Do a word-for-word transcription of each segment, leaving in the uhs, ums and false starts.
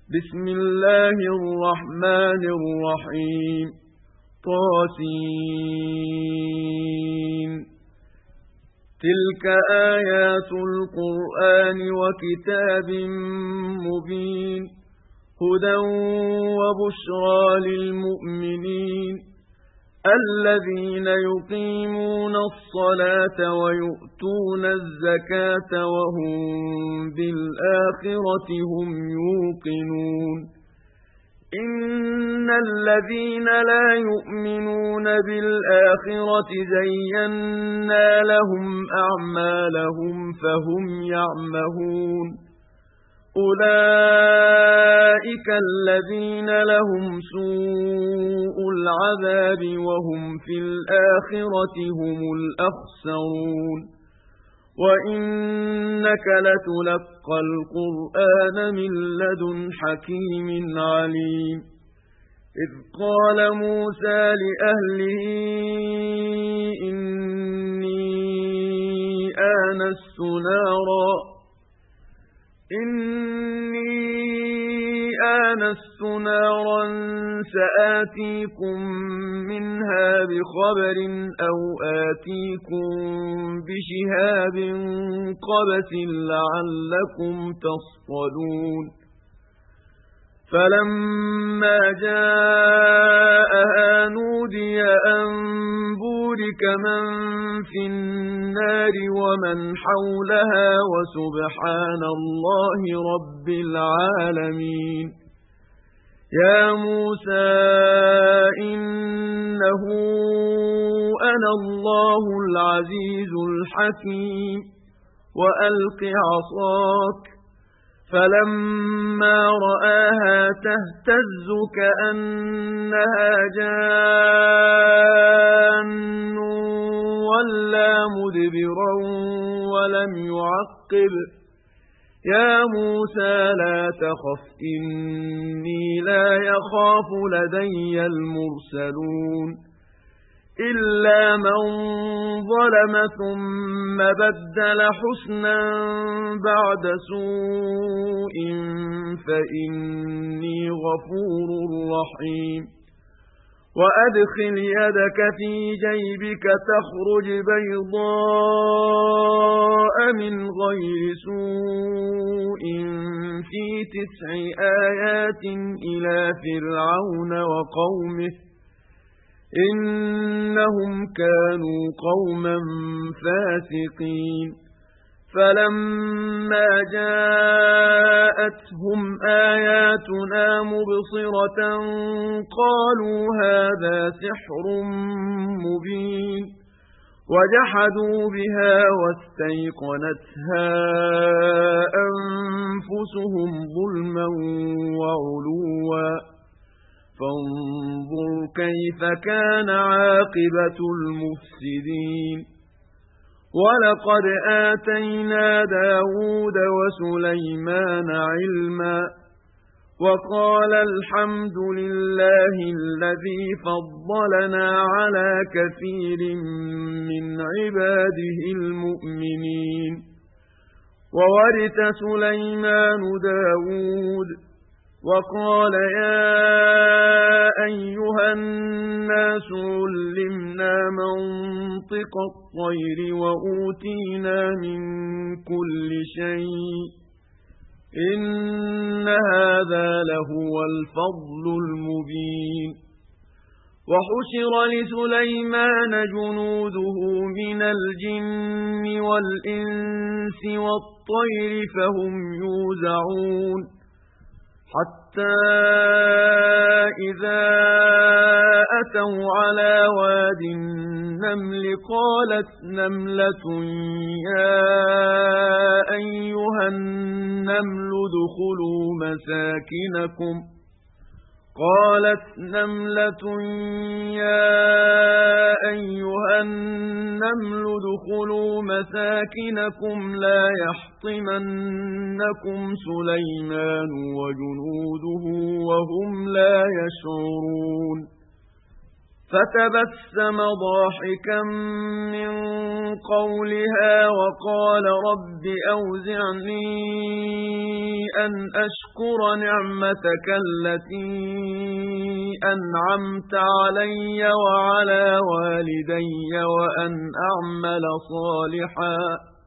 بسم الله الرحمن الرحيم طاسين تلك آيات القرآن وكتاب مبين هدى وبشرى للمؤمنين الذين يقيمون الصلاة ويؤتون الزكاة وهم بالآخرة هم يوقنون إن الذين لا يؤمنون بالآخرة زينا لهم أعمالهم فهم يعمهون أولئك الذين لهم سوء العذاب وهم في الآخرة هم الأخسرون وإنك لتلقى القرآن من لدن حكيم عليم إذ قال موسى لأهله إني آنست نارا إني آنست نارا سآتيكم منها بخبر أو آتيكم بشهاب قبس لعلكم تصطلون فلما جاءها نودي أن بورك من في النار ومن حولها وسبحان الله رب العالمين يا موسى إنه أنا الله العزيز الحكيم وألق عصاك فلما رآها تهتز كأنها جان ولا مدبرا ولم يعقب يا موسى لا تخف إني لا يخاف لدي المرسلون إلا من ظلم ثم بدل حسنا بعد سوء فإني غفور رحيم وأدخل يدك في جيبك تخرج بيضاء من غير سوء في تسع آيات إلى فرعون وقومه إنهم كانوا قوما فاسقين فلما جاءتهم آياتنا مبصرة قالوا هذا سحر مبين وجحدوا بها واستيقنتها أنفسهم ظلما وعلوا فانظر كيف كان عاقبة المفسدين ولقد آتينا داود وسليمان علما وقال الحمد لله الذي فضلنا على كثير من عباده المؤمنين وورث سليمان داود وقال يا أيها الناس علمنا منطق الطير وأوتينا من كل شيء إن هذا لهو الفضل المبين وحشر لسليمان جنوده من الجن والإنس والطير فهم يوزعون حتى إذا أتوا على واد النمل قالت نملة يا أيها النمل ادخلوا مساكنكم قالت نملة يا أيها النمل ادخلوا مساكنكم لا يحطمنكم سليمان وجنوده وهم لا يشعرون فتبسم ضاحكا من قولها وقال رب أوزعني أن أشكر نعمتك التي أنعمت علي وعلى والدي وأن أعمل صالحا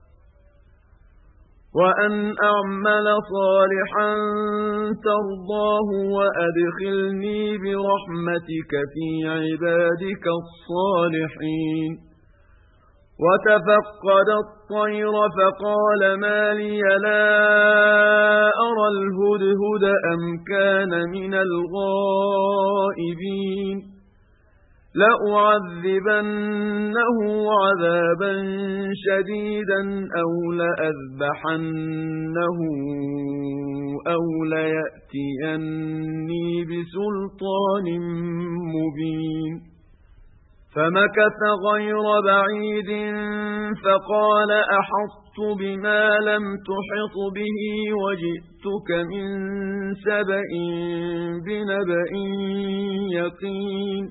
وأن أعمل صالحا ترضاه وأدخلني برحمتك في عبادك الصالحين. وتفقد الطير فقال ما لي لا أرى الهدهد أم كان من الغائبين لأعذبنه عذابا شديدا أو لأذبحنه أو ليأتيني بسلطان مبين. فمكث غير بعيد فقال أحطت بما لم تحط به وجئتك من سبأ بنبأ يقين.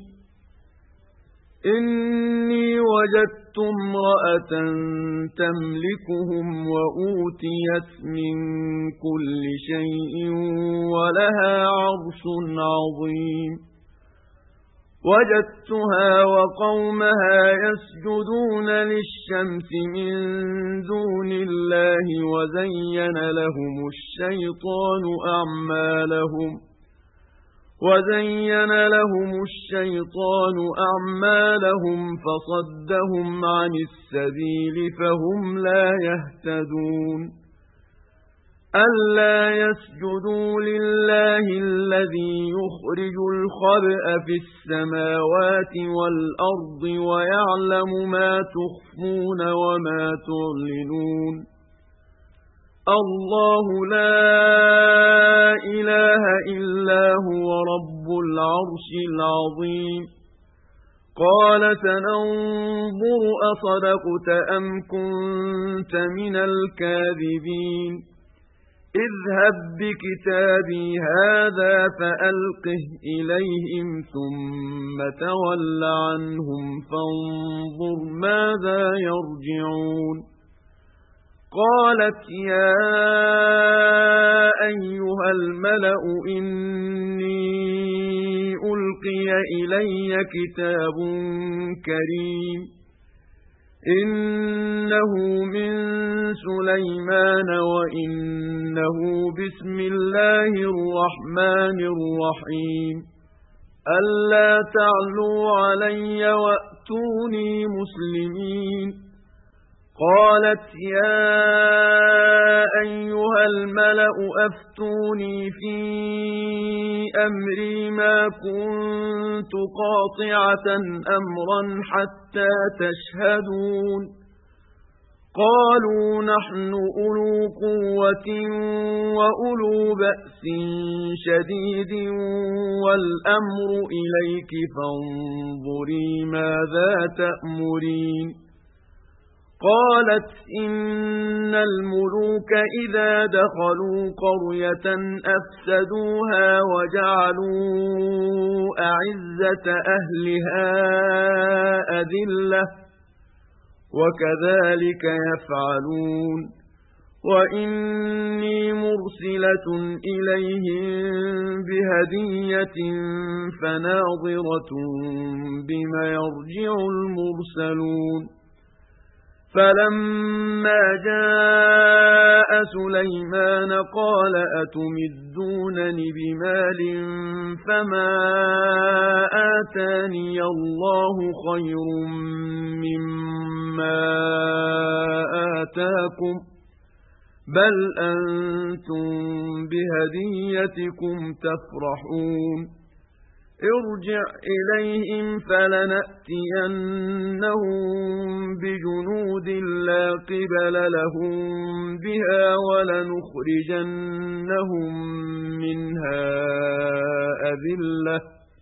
إني وجدت امرأة تملكهم وأوتيت من كل شيء ولها عرش عظيم. وجدتها وقومها يسجدون للشمس من دون الله وزين لهم الشيطان أعمالهم وزين لهم الشيطان أعمالهم فصدهم عن السبيل فهم لا يهتدون. ألا يسجدوا لله الذي يخرج الخبأ في السماوات والأرض ويعلم ما تخفون وما تعلنون. الله لا إله إلا هو رب العرش العظيم. قال سننظر أصدقت أم كنت من الكاذبين. اذهب بكتابي هذا فألقه إليهم ثم تول عنهم فانظر ماذا يرجعون. قالت يا أيها الملأ إني ألقي إلي كتاب كريم إنه من سليمان وإنه بسم الله الرحمن الرحيم. ألا تعلوا علي وأتوني مسلمين. قالت يا أيها الملأ أفتوني في أمري ما كنت قاطعة أمرا حتى تشهدون. قالوا نحن أولو قوة وأولو بأس شديد والأمر إليك فانظري ماذا تأمرين. قالت إن الملوك إذا دخلوا قرية أفسدوها وجعلوا أعزة أهلها أذلة وكذلك يفعلون. وإني مرسلة إليهم بهدية فناظرة بما يرجع المرسلون. فلما جاء سليمان قال أتمدونني بمال فما آتاني الله خير مما آتاكم بل أنتم بهديتكم تفرحون. ارجع إليهم فلنأتينهم بجنود لا قبل لهم بها ولنخرجنهم منها أذلة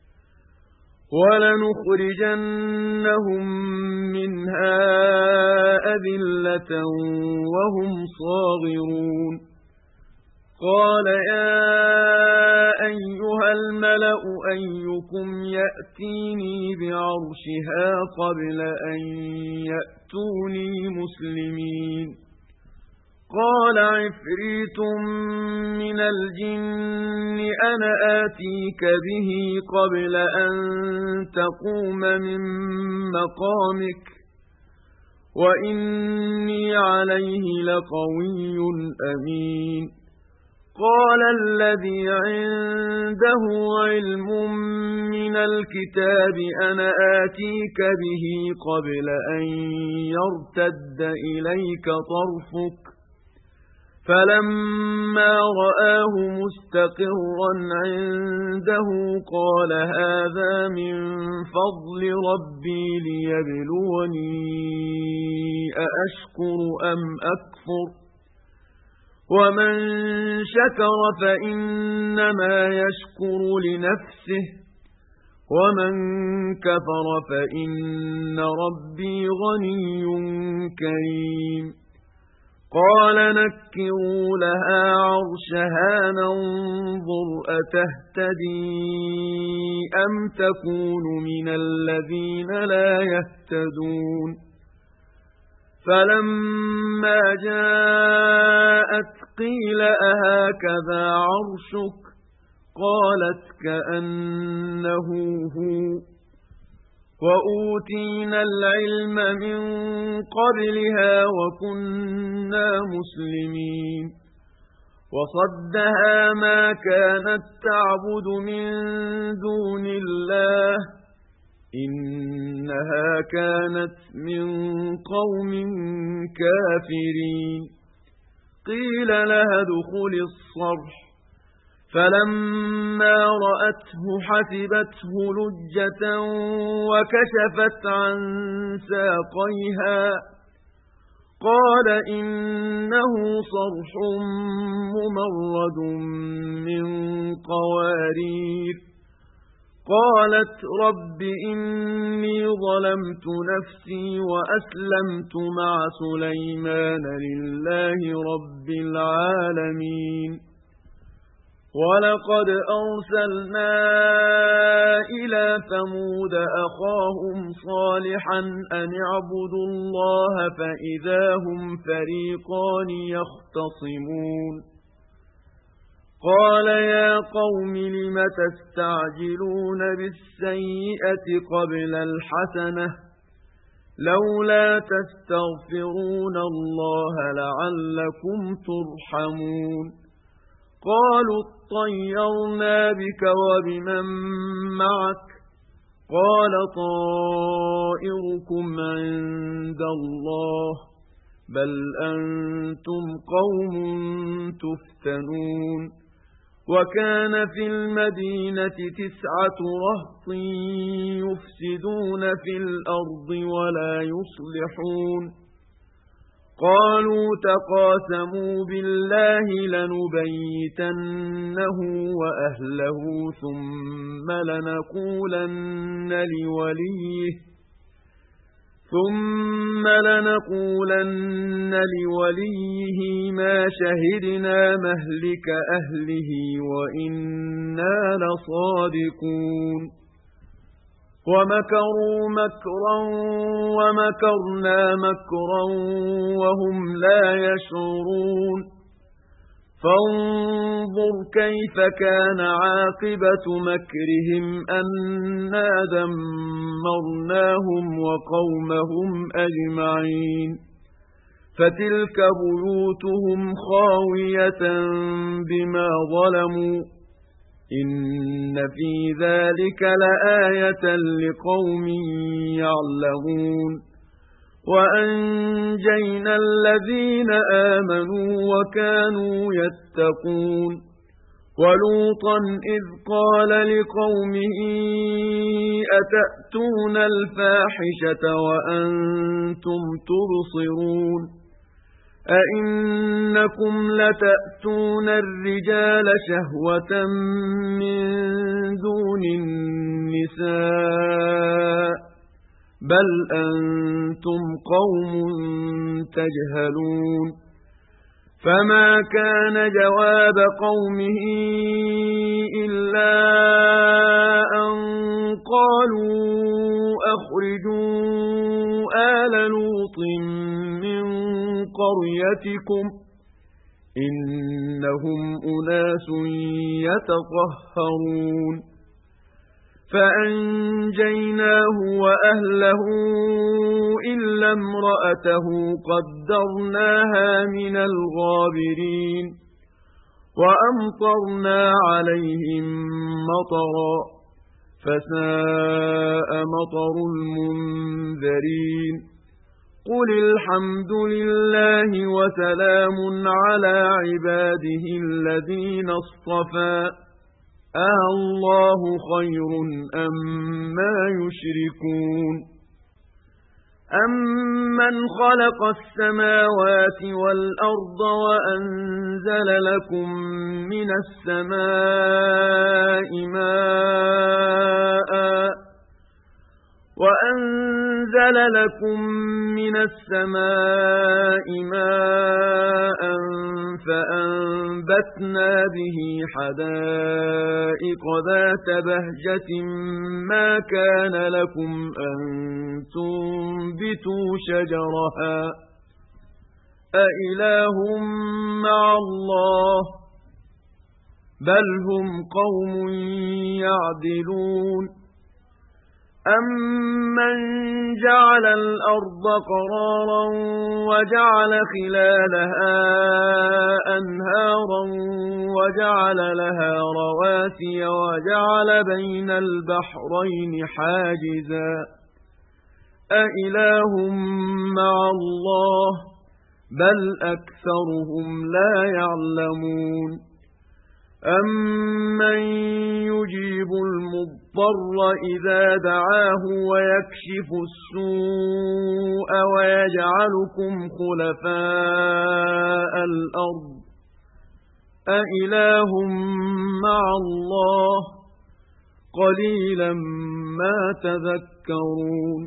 ولنخرجنهم منها أذلة وهم صاغرون. قال يا أيها الملأ الْمَلَأُ أَيُّكُمْ يَأْتِينِي بِعَرْشِهَا قَبْلَ أَن يَأْتُونِي مُسْلِمِينَ قَالَ عِفْرِيتٌ مِنَ الْجِنِّ أَنَا آتِيكَ بِهِ قَبْلَ أَن تَقُومَ مِن مَّقَامِكَ وَإِنِّي عَلَيْهِ لَقَوِيٌّ أَمِينٌ قَالَ الَّذِي عِندَهُ عِلْمٌ مِّنَ الْكِتَابِ أَنَا آتِيكَ بِهِ قَبْلَ أَن يَرْتَدَّ إِلَيْكَ طَرْفُكَ فَلَمَّا رَآهُ مُسْتَقِرًّا عِندَهُ قَالَ هَٰذَا مِن فَضْلِ رَبِّي لِيَبْلُوَنِي أَأَشْكُرُ أَمْ أَكْفُرُ وَمَن شَكَرَ فَإِنَّمَا يَشْكُرُ لِنَفْسِهِ وَمَن كَفَرَ فَإِنَّ رَبِّي غَنِيٌّ كَرِيمٌ قَالَ نَكِّرُوا لَهَا عَرْشَهَا نَنظُرْ أَتَهْتَدِي أَمْ تَكُونُ مِنَ الَّذِينَ لَا يَهْتَدُونَ فَلَمَّا جَاءَتْ قِيلَ أَهَكَذَا عَرْشُكِ قَالَتْ كَأَنَّهُ هُوَ وَأُوتِينَا الْعِلْمَ مِنْ قَبْلِهَا وَكُنَّا مُسْلِمِينَ وَصَدَّهَا مَا كَانَتْ تَعْبُدُ مِنْ دُونِ اللَّهِ إِنَّهَا كَانَتْ مِنْ قَوْمٍ كَافِرِينَ قِيلَ لَهَا ادْخُلِي الصَّرْحَ فَلَمَّا رَأَتْهُ حَسِبَتْهُ لُجَّةً وَكَشَفَتْ عَن سَاقَيْهَا قَالَ إِنَّهُ صَرْحٌ مُّمَرَّدٌ مِّن قَوَارِيرَ قَالَتْ رَبِّ إِنِّي ظَلَمْتُ نَفْسِي وَأَسْلَمْتُ مَعَ سُلَيْمَانَ لِلَّهِ رَبِّ الْعَالَمِينَ وَلَقَدْ أَرْسَلْنَا إِلَى ثَمُودَ أَخَاهُمْ صَالِحًا أَنِ اعْبُدُوا اللَّهَ فَإِذَا هُمْ فَرِيقَانِ يَخْتَصِمُونَ قَالَ يَا قَوْمِ لِمَ تَسْتَعْجِلُونَ بِالسَّيِّئَةِ قَبْلَ الْحَسَنَةِ لَوْلَا تَسْتَغْفِرُونَ اللَّهَ لَعَلَّكُمْ تُرْحَمُونَ قَالُوا اطَّيَّرْنَا بِكَ وَبِمَن مَّعَكَ قَالَ طَائِرُكُمْ عِندَ اللَّهِ بَلْ أَنتُمْ قَوْمٌ تُفْتَنُونَ وَكَانَ فِي الْمَدِينَةِ تِسْعَةُ رَهْطٍ يُفْسِدُونَ فِي الْأَرْضِ وَلَا يُصْلِحُونَ قَالُوا تَقَاسَمُوا بِاللَّهِ لَنُبَيِّتَنَّهُ وَأَهْلَهُ ثُمَّ لَنَقُولَنَّ لِوَلِيِّهِ ثُمَّ لَنَقُولَنَّ لِوَلِيِّهِ مَا شَهِدْنَا مَهْلِكَ أَهْلِهِ وَإِنَّا لَصَادِقُونَ وَمَكَرُوا مَكْرًا وَمَكَرْنَا مَكْرًا وَهُمْ لَا يَشْعُرُونَ فَانظُرْ كَيْفَ كَانَ عَاقِبَةُ مَكْرِهِمْ أَنَّا دَمَّرْنَاهُمْ وَقَوْمَهُمْ أَجْمَعِينَ فَتِلْكَ بُيُوتُهُمْ خَاوِيَةً بِمَا ظَلَمُوا إِنَّ فِي ذَلِكَ لَآيَةً لِقَوْمٍ يَعْلَمُونَ وَأَنجَيْنَا الَّذِينَ آمَنُوا وَكَانُوا يَتَّقُونَ وَلُوطًا إِذْ قَالَ لِقَوْمِهِ أَتَأْتُونَ الْفَاحِشَةَ وَأَنْتُمْ تُبْصِرُونَ أَئِنَّكُمْ لَتَأْتُونَ الرِّجَالَ شَهْوَةً مِّن دُونِ النِّسَاءِ بَلْ أَنْتُمْ قَوْمٌ تَجْهَلُونَ فَمَا كَانَ جَوَابَ قَوْمِهِ إِلَّا أخرجوا آل لوط من قريتكم إنهم أناس يتطهرون فأنجيناه وأهله إلا امرأته قدرناها من الغابرين وأمطرنا عليهم مطرا فساء مطر المنذرين قل الحمد لله وسلام على عباده الذين اصطفى أَاللَّهُ خَيْرٌ أَمَّا يُشْرِكُونَ أَمَّنْ خَلَقَ السَّمَاوَاتِ وَالْأَرْضَ وَأَنزَلَ لَكُم مِّنَ السَّمَاءِ مَاءً وَأَنزَلَ لَكُم مِّنَ السَّمَاءِ مَاءً فَأَنبَتْنَا بِهِ حَدَائِقَ ذَاتَ بَهْجَةٍ مَا كَانَ لَكُمْ أَن تُنبِتُوا شَجَرَهَا أَإِلَٰهٌ مَّعَ اللَّهِ بَلْ هُمْ قَوْمٌ يَعْدِلُونَ أَمَّنْ جَعَلَ الْأَرْضَ قَرَارًا وَجَعَلَ خِلَالَهَا أَنْهَارًا وَجَعَلَ لَهَا رَوَاسِيَ وَجَعَلَ بَيْنَ الْبَحْرَيْنِ حَاجِزًا أَإِلَٰهٌ مَّعَ اللَّهِ بَلْ أَكْثَرُهُمْ لَا يَعْلَمُونَ أَمَّن يُجِيبُ الْمُضْطَرَّ إِذَا دَعَاهُ وَيَكْشِفُ السُّوءَ وَيَجْعَلُكُمْ خُلَفَاءَ الْأَرْضِ أَإِلَٰهٌ مَّعَ اللَّهِ قَلِيلًا مَّا تَذَكَّرُونَ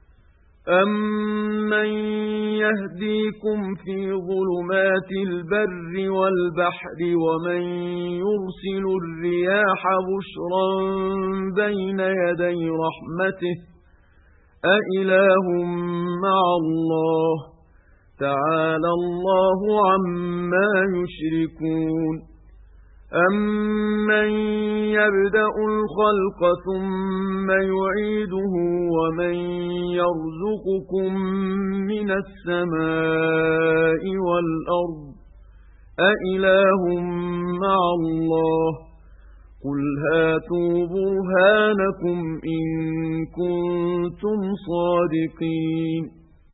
أَمَّن يَهْدِيكُمْ فِي ظُلُمَاتِ الْبَرِّ وَالْبَحْرِ وَمَن يُرْسِلُ الرِّيَاحَ بُشْرًا بَيْنَ يَدَيْ رَحْمَتِهِ أَإِلَٰهٌ مَّعَ اللَّهِ تَعَالَى اللَّهُ عَمَّا يُشْرِكُونَ أَمَّن يَبْدَأُ الْخَلْقَ ثُمَّ يُعِيدُهُ وَمَن يَرْزُقُكُم مِّنَ السَّمَاءِ وَالْأَرْضِ أَإِلَٰهٌ مَّعَ اللَّهِ قُلْ هَاتُوا بُرْهَانَكُمْ إِن كُنتُمْ صَادِقِينَ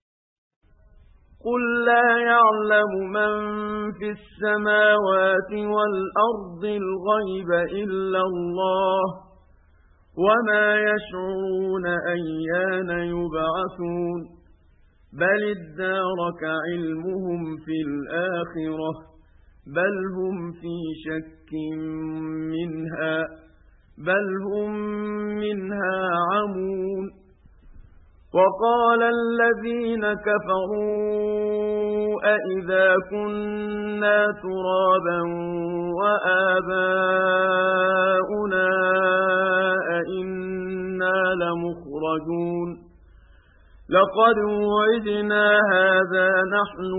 قُل لَّا يَعْلَمُ مَن فِي السَّمَاوَاتِ وَالْأَرْضِ الْغَيْبَ إِلَّا اللَّهُ وَمَا يَشْعُرُونَ أَيَّانَ يُبْعَثُونَ بَلِ ادَّارَكَ عِلْمُهُمْ فِي الْآخِرَةِ بَلْ هُمْ فِي شَكٍّ مِّنْهَا بَلْ هُمْ مِنْهَا عَمُونَ وَقَالَ الَّذِينَ كَفَرُوا أَإِذَا كُنَّا تُرَابًا وَآبَاؤُنَا أَإِنَّا لَمُخْرَجُونَ لَقَدْ وُعِدْنَا هَٰذَا نَحْنُ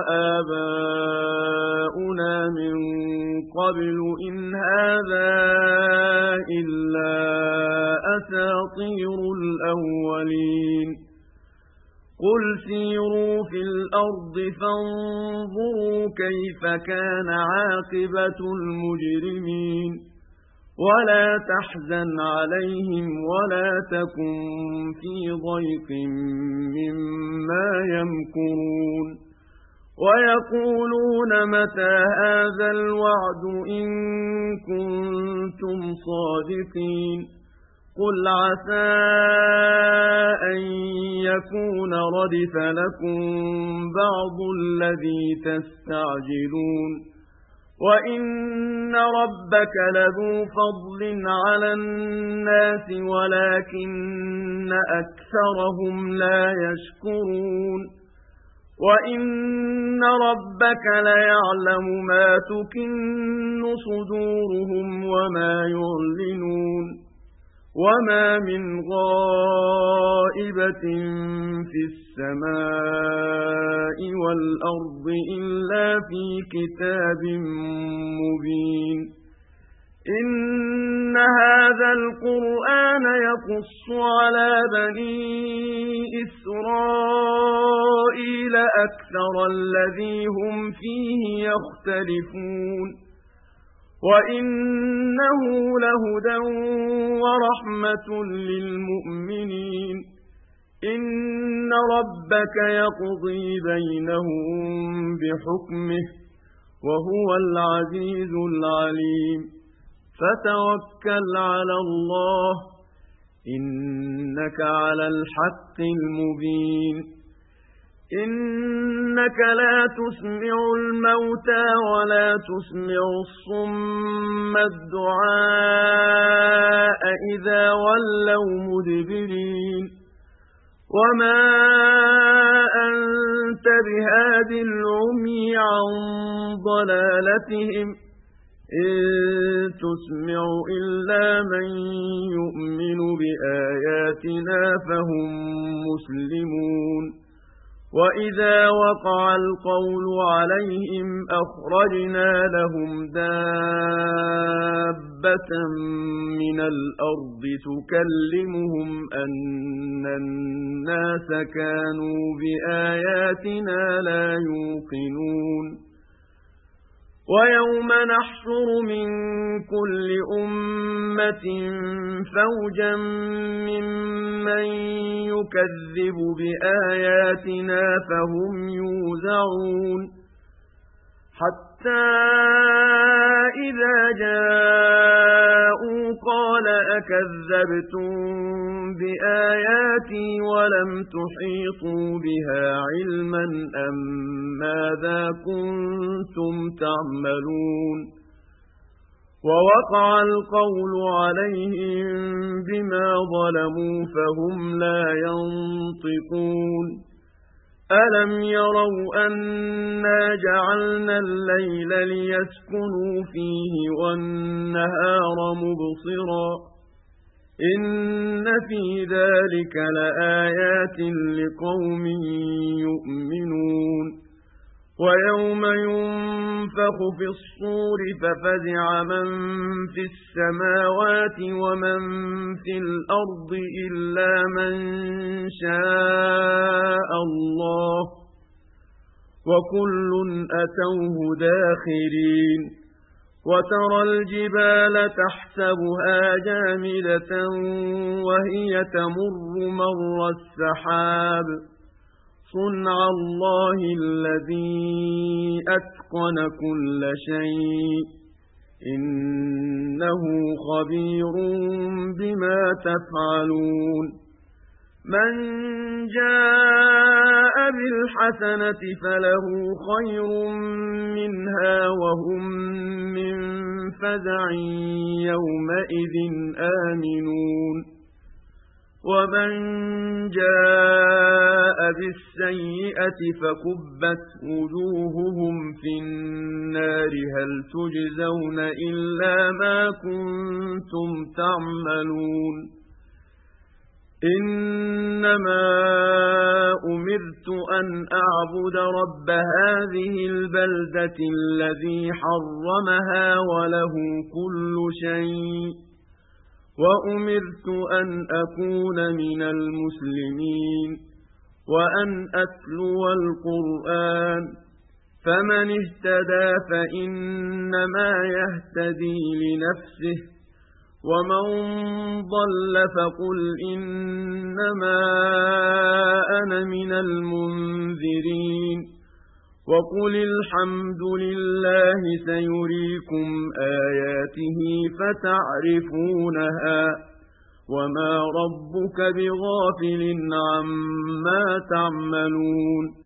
وَآبَاؤُنَا مِن قَبْلُ إِنْ هَٰذَا إِلَّا أَسَاطِيرُ الْأَوَّلِينَ قُلْ سِيرُوا فِي الْأَرْضِ فَانظُرُوا كَيْفَ كَانَ عَاقِبَةُ الْمُجْرِمِينَ وَلَا تَحْزَنْ عَلَيْهِمْ وَلَا تَكُنْ فِي ضَيْقٍ مِّمَّا يَمْكُرُونَ وَيَقُولُونَ مَتَىٰ هَٰذَا الْوَعْدُ إِن كُنتُمْ صَادِقِينَ قُلْ عَسَىٰ أَن يَكُونَ رَدِفَ لَكُم بَعْضُ الَّذِي تَسْتَعْجِلُونَ وَإِنَّ رَبَّكَ لَذُو فَضْلٍ عَلَى النَّاسِ وَلَكِنَّ أَكْثَرَهُمْ لَا يَشْكُرُونَ وَإِنَّ رَبَّكَ لَيَعْلَمُ مَا تُكِنُّ صُدُورُهُمْ وَمَا يُعْلِنُونَ وما من غائبة في السماء والأرض إلا في كتاب مبين إن هذا القرآن يقص على بني إسرائيل أكثر الذي هم فيه يختلفون وإنه لهدى ورحمة للمؤمنين إن ربك يقضي بينهم بحكمه وهو العزيز العليم فتوكل على الله إنك على الحق المبين إنك لا تسمع الموتى ولا تسمع الصم الدعاء إذا ولوا مدبرين وما أنت بهاد العمي عن ضلالتهم إن تسمع إلا من يؤمن بآياتنا فهم مسلمون وإذا وقع القول عليهم أخرجنا لهم دابة من الأرض تكلمهم أن الناس كانوا بآياتنا لا يوقنون ويوم نحشر من كل أمة فوجا ممن يكذب بآياتنا فهم يوزعون حتى إذا جاءوا قال أكذبتم بآياتي ولم تحيطوا بها علما أم ماذا كنتم تعملون ووقع القول عليهم بما ظلموا فهم لا ينطقون ألم يروا أنا جعلنا الليل ليسكنوا فيه والنهار مبصرا إن في ذلك لآيات لقوم يؤمنون ويوم ينفخ في الصور ففزع من في السماوات ومن في الأرض إلا من شاء الله وكل أتوه داخرين وترى الجبال تحسبها جامدة وهي تمر مر السحاب صنع الله الذي أتقن كل شيء إنه خبير بما تفعلون من جاء بالحسنة فله خير منها وهم من فزع يومئذ آمنون ومن جاء بالسيئة فكبت وجوههم في النار هل تجزون إلا ما كنتم تعملون إنما أمرت أن أعبد رب هذه البلدة الذي حرمها وله كل شيء وأمرت أن أكون من المسلمين وأن أتلو القرآن فمن اهتدى فإنما يهتدي لنفسه ومن ضل فقل إنما أنا من المنذرين وقل الحمد لله سيريكم آياته فتعرفونها وما ربك بغافل عما تعملون